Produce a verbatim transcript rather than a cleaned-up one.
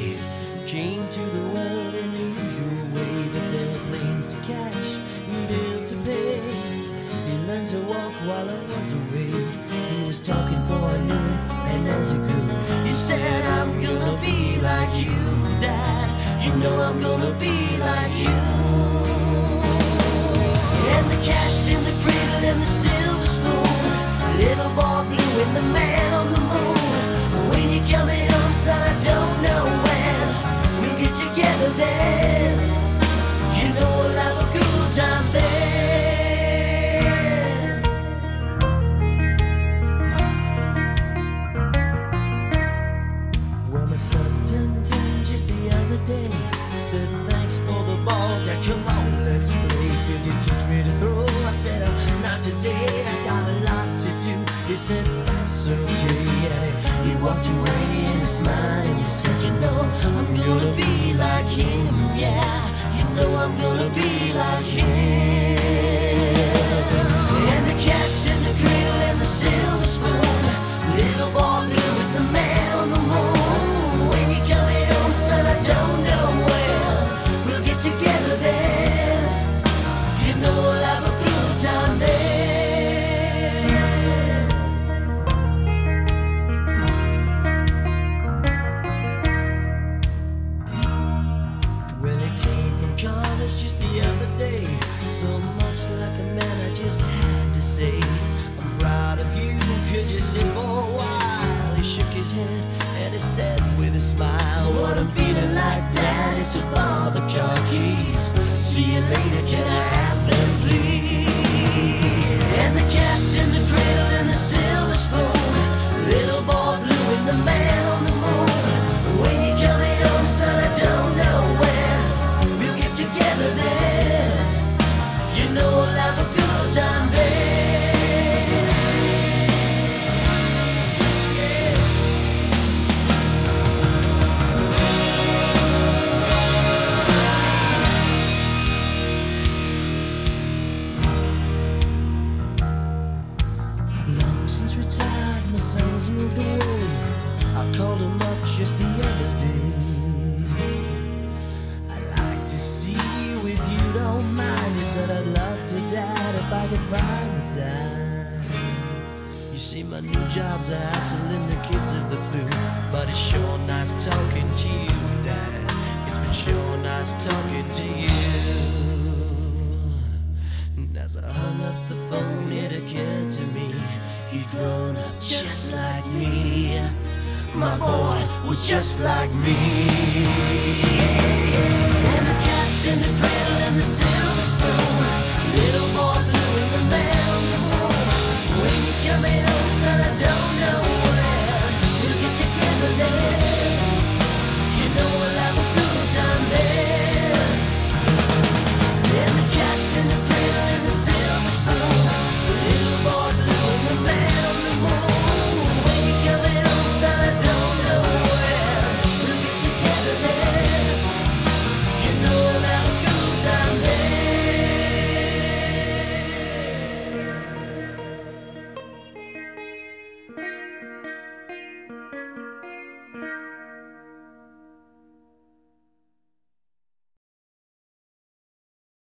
day. Came to the world in the usual way, but there were planes to catch and bills to pay. He learned to walk while I was away. He was talking before I knew it, and as he grew, he said, I'm gonna be like you, Dad. You know I'm gonna be like you. And the cat's in the cradle and the silver spoon, little boy blue and the man on the moon. When you're coming home, son, I don't know when we'll get together then. You know we'll have a good time then. Well, my son turned ten just the other day. Said thanks for the ball, Dad, come on, let's play. Could you teach me to throw? I said, uh, not today, I got a lot to do. He said, that's okay, and he, he walked away and he smiled and he said, you know, I'm gonna be like him, yeah. You know I'm gonna be like him. And the cat's in the cradle and the silver spoon, little boy blue with the man on the moon. When you're coming home, son, I don't know when we'll get together then. You know we'll have a good time then. Well, he came from college just the other day. So much like a man, I just had to say, I'm proud of you, could you sit for a while? He shook his head and he said with a smile, what I'm feeling like, Dad, is to borrow the car keys. See you later, can I have them, please? And the cat's in the cradle and the silver spoon, little boy blue and the man on the moon. When you're coming home, son, I don't know when we'll get together then. You know we'll have a good time then. Since retired, my son's moved away. I called him up just the other day. I'd like to see you if you don't mind. He said, I'd love to, Dad, if I could find the time. You see, my new job's a hassling the kids of the blue, but it's sure nice talking to you, Dad. It's been sure nice talking to you. And as I hung up the phone, it occurred to me, he'd grown up just like me. My boy was just like me. And the cat's in the cradle and the